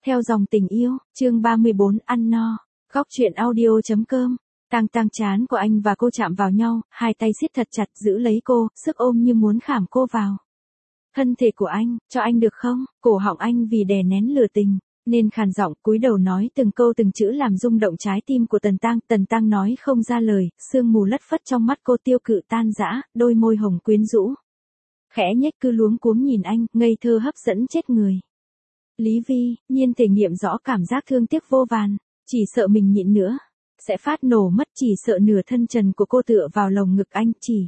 Theo dòng tình yêu, chương 34 ăn no. Góc truyện audio.com. Tang trán của anh và cô chạm vào nhau, hai tay siết thật chặt giữ lấy cô, sức ôm như muốn khảm cô vào. Thân thể của anh, cho anh được không? Cổ họng anh vì đè nén lửa tình, nên khàn giọng cúi đầu nói từng câu từng chữ làm rung động trái tim của Tần Tăng nói không ra lời, sương mù lất phất trong mắt cô tiêu cự tan rã, đôi môi hồng quyến rũ. Khẽ nhếch cứ luống cuống nhìn anh, ngây thơ hấp dẫn chết người. Lý Vi, Nhiên thể nghiệm rõ cảm giác thương tiếc vô vàn, chỉ sợ mình nhịn nữa sẽ phát nổ mất, chỉ sợ nửa thân trần của cô tựa vào lồng ngực anh, chỉ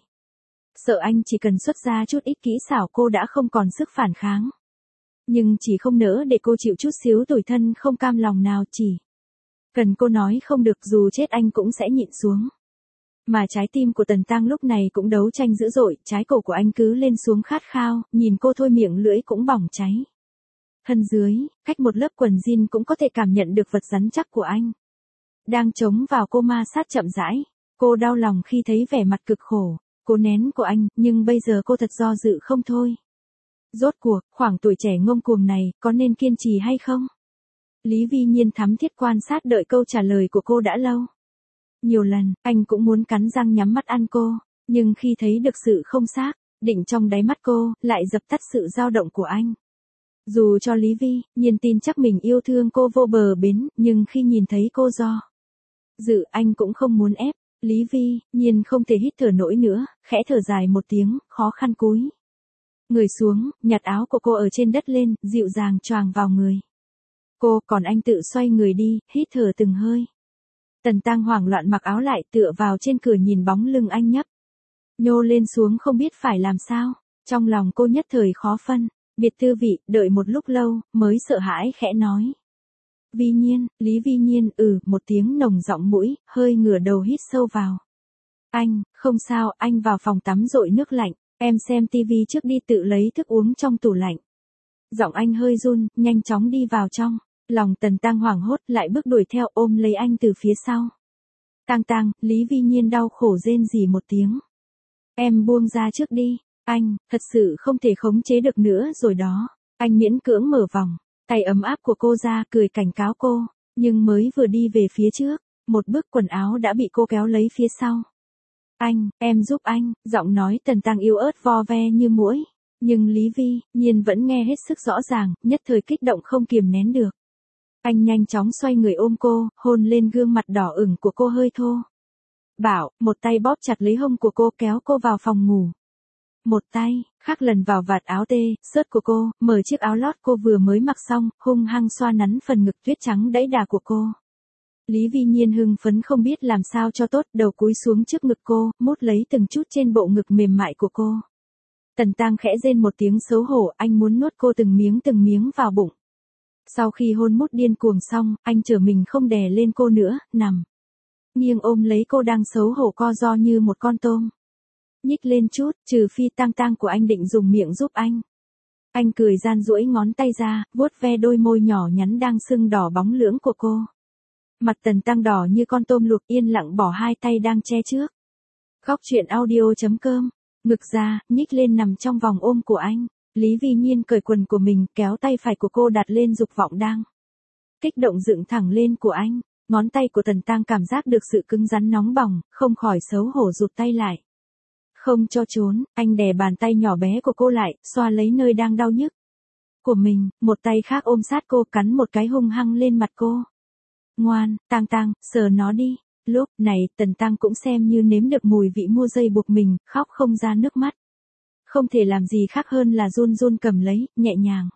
sợ anh chỉ cần xuất ra chút ít kỹ xảo cô đã không còn sức phản kháng. Nhưng chỉ không nỡ để cô chịu chút xíu tủi thân không cam lòng nào, chỉ cần cô nói không được dù chết anh cũng sẽ nhịn xuống. Mà trái tim của Tần Tăng lúc này cũng đấu tranh dữ dội, trái cổ của anh cứ lên xuống khát khao, nhìn cô thôi miệng lưỡi cũng bỏng cháy. Thân dưới, cách một lớp quần jean cũng có thể cảm nhận được vật rắn chắc của anh. Đang chống vào cô ma sát chậm rãi, cô đau lòng khi thấy vẻ mặt cực khổ, cố nén của anh, nhưng bây giờ cô thật do dự không thôi. Rốt cuộc, khoảng tuổi trẻ ngông cuồng này, có nên kiên trì hay không? Lý Vi Nhiên thắm thiết quan sát đợi câu trả lời của cô đã lâu. Nhiều lần, anh cũng muốn cắn răng nhắm mắt ăn cô, nhưng khi thấy được sự không xác định trong đáy mắt cô, lại dập tắt sự dao động của anh. Dù cho Lý Vi Nhiên tin chắc mình yêu thương cô vô bờ bến, nhưng khi nhìn thấy cô do dự anh cũng không muốn ép. Lý Vi Nhiên không thể hít thở nổi nữa, khẽ thở dài một tiếng, khó khăn cúi người xuống, nhặt áo của cô ở trên đất lên, dịu dàng choàng vào người cô, còn anh tự xoay người đi, hít thở từng hơi. Tần Tăng hoảng loạn mặc áo lại, tựa vào trên cửa nhìn bóng lưng anh nhấp nhô lên xuống không biết phải làm sao. Trong lòng cô nhất thời khó phân biệt tư vị, đợi một lúc lâu mới sợ hãi khẽ nói: Vi Nhiên. Lý Vi Nhiên một tiếng nồng giọng mũi, hơi ngửa đầu hít sâu vào. Anh, không sao, anh vào phòng tắm dội nước lạnh, em xem tivi trước đi, tự lấy thức uống trong tủ lạnh. Giọng anh hơi run, nhanh chóng đi vào trong. Lòng Tần Tăng hoảng hốt, lại bước đuổi theo ôm lấy anh từ phía sau. Tăng, Lý Vi Nhiên đau khổ rên rỉ một tiếng. Em buông ra trước đi, anh, thật sự không thể khống chế được nữa rồi đó. Anh miễn cưỡng mở vòng tay ấm áp của cô ra, cười cảnh cáo cô, nhưng mới vừa đi về phía trước, một bước quần áo đã bị cô kéo lấy phía sau. Anh, em giúp anh, giọng nói Tần Tăng yếu ớt vo ve như muỗi, nhưng Lý Vi Nhiên vẫn nghe hết sức rõ ràng, nhất thời kích động không kiềm nén được. Anh nhanh chóng xoay người ôm cô, hôn lên gương mặt đỏ ửng của cô hơi thô bạo, một tay bóp chặt lấy hông của cô kéo cô vào phòng ngủ. Một tay khác lần vào vạt áo tê xớt của cô, mở chiếc áo lót cô vừa mới mặc xong, hung hăng xoa nắn phần ngực tuyết trắng đẫy đà của cô. Lý Vi Nhiên hưng phấn không biết làm sao cho tốt, đầu cúi xuống trước ngực cô, mút lấy từng chút trên bộ ngực mềm mại của cô. Tần Tăng khẽ rên một tiếng xấu hổ, anh muốn nuốt cô từng miếng vào bụng. Sau khi hôn mút điên cuồng xong, anh trở mình không đè lên cô nữa, nằm nghiêng ôm lấy cô đang xấu hổ co ro như một con tôm. Nhích lên chút, trừ phi Tăng của anh định dùng miệng giúp anh. Anh cười gian duỗi ngón tay ra, vuốt ve đôi môi nhỏ nhắn đang sưng đỏ bóng lưỡng của cô. Mặt Tần Tăng đỏ như con tôm luộc, yên lặng bỏ hai tay đang che trước. Góc truyện audio.com. Ngực ra, nhích lên nằm trong vòng ôm của anh. Lý Vi Nhiên cởi quần của mình, kéo tay phải của cô đặt lên dục vọng đang kích động dựng thẳng lên của anh. Ngón tay của Tần Tăng cảm giác được sự cứng rắn nóng bỏng, không khỏi xấu hổ rụt tay lại. Không cho trốn, anh đè bàn tay nhỏ bé của cô lại, xoa lấy nơi đang đau nhức của mình, một tay khác ôm sát cô, cắn một cái hung hăng lên mặt cô. Ngoan, Tăng, sờ nó đi. Lúc này, Tần Tăng cũng xem như nếm được mùi vị mua dây buộc mình, khóc không ra nước mắt. Không thể làm gì khác hơn là run cầm lấy, nhẹ nhàng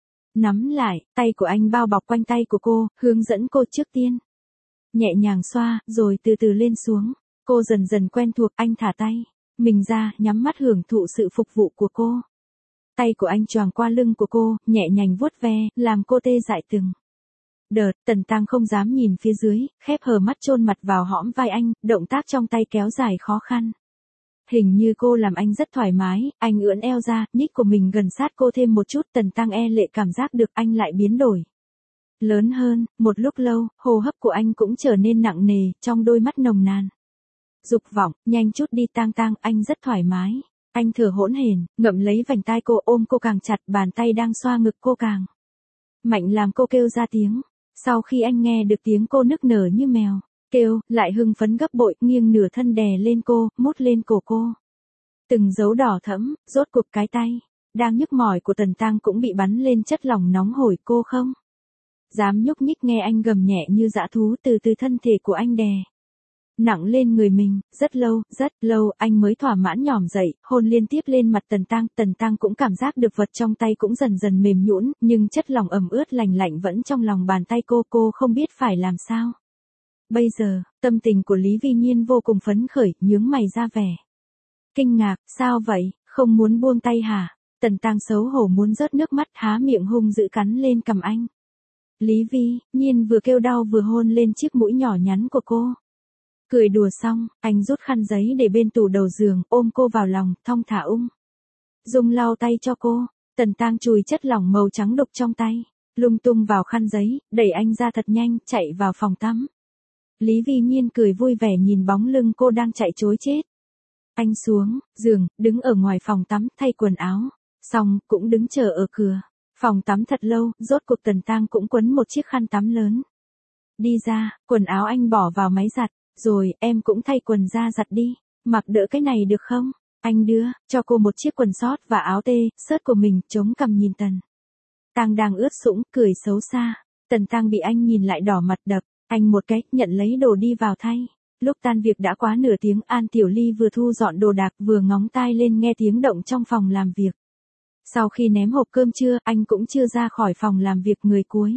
nắm lại, tay của anh bao bọc quanh tay của cô, hướng dẫn cô trước tiên nhẹ nhàng xoa, rồi từ từ lên xuống. Cô dần dần quen thuộc, anh thả tay mình ra, nhắm mắt hưởng thụ sự phục vụ của cô. Tay của anh choàng qua lưng của cô, nhẹ nhàng vuốt ve, làm cô tê dại từng đợt. Tần Tăng không dám nhìn phía dưới, khép hờ mắt chôn mặt vào hõm vai anh, động tác trong tay kéo dài khó khăn. Hình như cô làm anh rất thoải mái, anh ưỡn eo ra, nhích của mình gần sát cô thêm một chút. Tần Tăng e lệ cảm giác được anh lại biến đổi lớn hơn, một lúc lâu, hô hấp của anh cũng trở nên nặng nề, trong đôi mắt nồng nàn dục vọng. Nhanh chút đi Tăng, anh rất thoải mái. Anh thở hỗn hển, ngậm lấy vành tai cô, ôm cô càng chặt, bàn tay đang xoa ngực cô càng mạnh làm cô kêu ra tiếng. Sau khi anh nghe được tiếng cô nức nở như mèo, kêu, lại hưng phấn gấp bội, nghiêng nửa thân đè lên cô, mút lên cổ cô. Từng dấu đỏ thẫm, rốt cuộc cái tay đang nhức mỏi của Tần Tăng cũng bị bắn lên chất lỏng nóng hổi. Cô không dám nhúc nhích, nghe anh gầm nhẹ như dã thú từ từ thân thể của anh đè nặng lên người mình. Rất lâu anh mới thỏa mãn nhỏm dậy, hôn liên tiếp lên mặt Tần Tăng cũng cảm giác được vật trong tay cũng dần dần mềm nhũn, nhưng chất lỏng ẩm ướt lành lạnh vẫn trong lòng bàn tay cô không biết phải làm sao. Bây giờ, tâm tình của Lý Vi Nhiên vô cùng phấn khởi, nhướng mày ra vẻ kinh ngạc. Sao vậy, không muốn buông tay hả? Tần Tăng xấu hổ muốn rớt nước mắt, há miệng hung dữ cắn lên cằm anh. Lý Vi Nhiên vừa kêu đau vừa hôn lên chiếc mũi nhỏ nhắn của cô. Cười đùa xong, anh rút khăn giấy để bên tủ đầu giường, ôm cô vào lòng, thong thả dung lau tay cho cô. Tần Tăng chùi chất lỏng màu trắng đục trong tay lung tung vào khăn giấy, đẩy anh ra thật nhanh, chạy vào phòng tắm. Lý Vi Nhiên cười vui vẻ nhìn bóng lưng cô đang chạy trối chết. Anh xuống giường, đứng ở ngoài phòng tắm thay quần áo, xong cũng đứng chờ ở cửa phòng tắm thật lâu. Rốt cuộc Tần Tăng cũng quấn một chiếc khăn tắm lớn đi ra, quần áo anh bỏ vào máy giặt. Rồi, em cũng thay quần ra giặt đi, mặc đỡ cái này được không? Anh đưa cho cô một chiếc quần sót và áo sớt của mình, chống cằm nhìn Tần Tăng đang ướt sũng, cười xấu xa. Tần Tăng bị anh nhìn lại đỏ mặt, đập anh một cái, nhận lấy đồ đi vào thay. Lúc tan việc đã quá nửa tiếng, An Tiểu Ly vừa thu dọn đồ đạc vừa ngóng tai lên nghe tiếng động trong phòng làm việc. Sau khi ném hộp cơm trưa, anh cũng chưa ra khỏi phòng làm việc, người cuối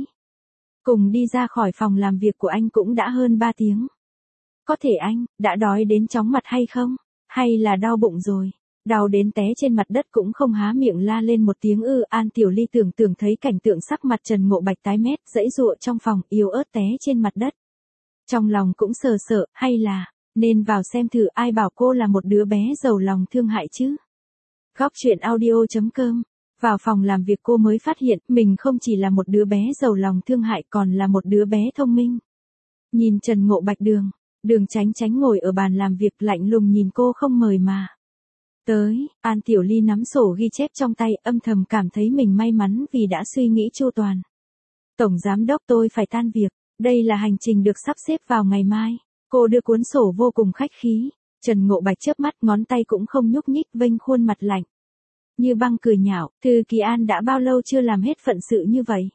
cùng đi ra khỏi phòng làm việc của anh cũng đã hơn 3 tiếng. Có thể anh đã đói đến chóng mặt hay không? Hay là đau bụng rồi? Đau đến té trên mặt đất cũng không há miệng la lên một tiếng ư? An Tiểu Ly tưởng thấy cảnh tượng sắc mặt Trần Ngộ Bạch tái mét, giãy giụa trong phòng, yếu ớt té trên mặt đất. Trong lòng cũng sợ, hay là nên vào xem thử, ai bảo cô là một đứa bé giàu lòng thương hại chứ? Góc truyện audio.com. Vào phòng làm việc cô mới phát hiện mình không chỉ là một đứa bé giàu lòng thương hại, còn là một đứa bé thông minh. Nhìn Trần Ngộ Bạch Đường Chánh ngồi ở bàn làm việc lạnh lùng nhìn cô không mời mà tới. An Tiểu Ly nắm sổ ghi chép trong tay, âm thầm cảm thấy mình may mắn vì đã suy nghĩ chu toàn. Tổng giám đốc, tôi phải tan việc, đây là hành trình được sắp xếp vào ngày mai. Cô đưa cuốn sổ vô cùng khách khí. Trần Ngộ Bạch chớp mắt, ngón tay cũng không nhúc nhích, vênh khuôn mặt lạnh như băng cười nhạo. Thư ký An đã bao lâu chưa làm hết phận sự như vậy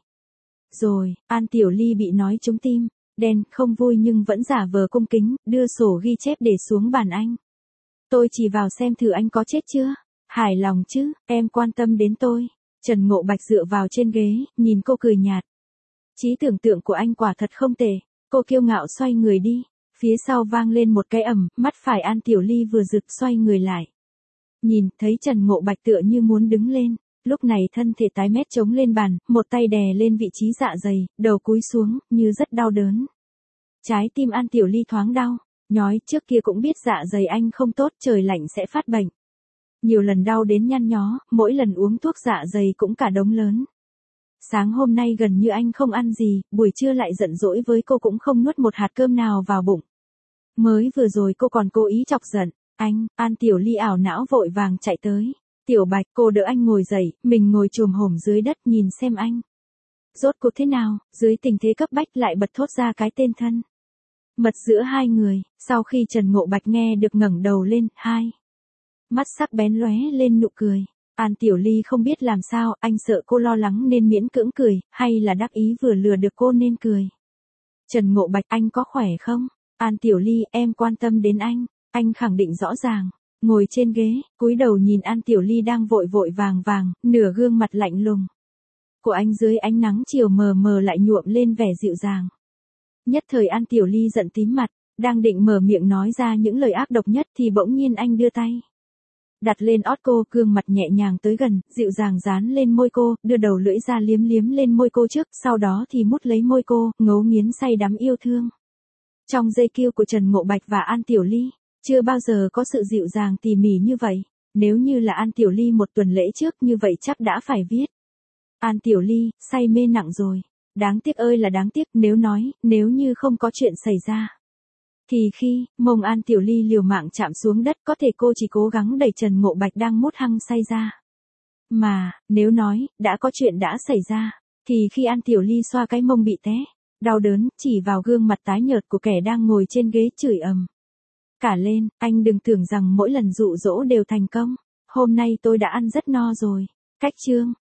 rồi? An Tiểu Ly bị nói trúng tim đen, không vui nhưng vẫn giả vờ cung kính, đưa sổ ghi chép để xuống bàn anh. Tôi chỉ vào xem thử anh có chết chưa? Hài lòng chứ, em quan tâm đến tôi. Trần Ngộ Bạch dựa vào trên ghế, nhìn cô cười nhạt. Trí tưởng tượng của anh quả thật không tệ. Cô kiêu ngạo xoay người đi. Phía sau vang lên một cái ầm, mắt phải An Tiểu Ly vừa rực, xoay người lại. Nhìn thấy Trần Ngộ Bạch tựa như muốn đứng lên. Lúc này thân thể tái mét chống lên bàn, một tay đè lên vị trí dạ dày, đầu cúi xuống, như rất đau đớn. Trái tim An Tiểu Ly thoáng đau, nhói, trước kia cũng biết dạ dày anh không tốt, trời lạnh sẽ phát bệnh. Nhiều lần đau đến nhăn nhó, mỗi lần uống thuốc dạ dày cũng cả đống lớn. Sáng hôm nay gần như anh không ăn gì, buổi trưa lại giận dỗi với cô cũng không nuốt một hạt cơm nào vào bụng. Mới vừa rồi cô còn cố ý chọc giận anh. An Tiểu Ly ảo não vội vàng chạy tới. Tiểu Bạch, cô đỡ anh ngồi dậy, mình ngồi chồm hổm dưới đất nhìn xem anh rốt cuộc thế nào. Dưới tình thế cấp bách lại bật thốt ra cái tên thân mật giữa hai người. Sau khi Trần Ngộ Bạch nghe được ngẩng đầu lên, hai mắt sắc bén lóe lên nụ cười. An Tiểu Ly không biết làm sao, anh sợ cô lo lắng nên miễn cưỡng cười, hay là đắc ý vừa lừa được cô nên cười. Trần Ngộ Bạch, anh có khỏe không? An Tiểu Ly, em quan tâm đến anh. Anh khẳng định rõ ràng. Ngồi trên ghế, cúi đầu nhìn An Tiểu Ly đang vội vàng, nửa gương mặt lạnh lùng của anh dưới ánh nắng chiều mờ mờ lại nhuộm lên vẻ dịu dàng. Nhất thời An Tiểu Ly giận tím mặt, đang định mở miệng nói ra những lời ác độc nhất thì bỗng nhiên anh đưa tay đặt lên ót cô, gương mặt nhẹ nhàng tới gần, dịu dàng dán lên môi cô, đưa đầu lưỡi ra liếm lên môi cô trước, sau đó thì mút lấy môi cô, ngấu nghiến say đắm yêu thương. Trong giây kêu của Trần Ngộ Bạch và An Tiểu Ly, chưa bao giờ có sự dịu dàng tỉ mỉ như vậy. Nếu như là An Tiểu Ly một tuần lễ trước như vậy chắc đã phải viết. An Tiểu Ly, say mê nặng rồi. Đáng tiếc ơi là đáng tiếc, nếu như không có chuyện xảy ra. Thì khi, mông An Tiểu Ly liều mạng chạm xuống đất, có thể cô chỉ cố gắng đẩy Trần Ngộ Bạch đang mút hăng say ra. Mà, nếu nói, đã có chuyện đã xảy ra, Thì khi ăn Tiểu Ly xoa cái mông bị té, đau đớn, chỉ vào gương mặt tái nhợt của kẻ đang ngồi trên ghế chửi ầm cả lên, anh đừng tưởng rằng mỗi lần dụ dỗ đều thành công. Hôm nay tôi đã ăn rất no rồi. Cách chương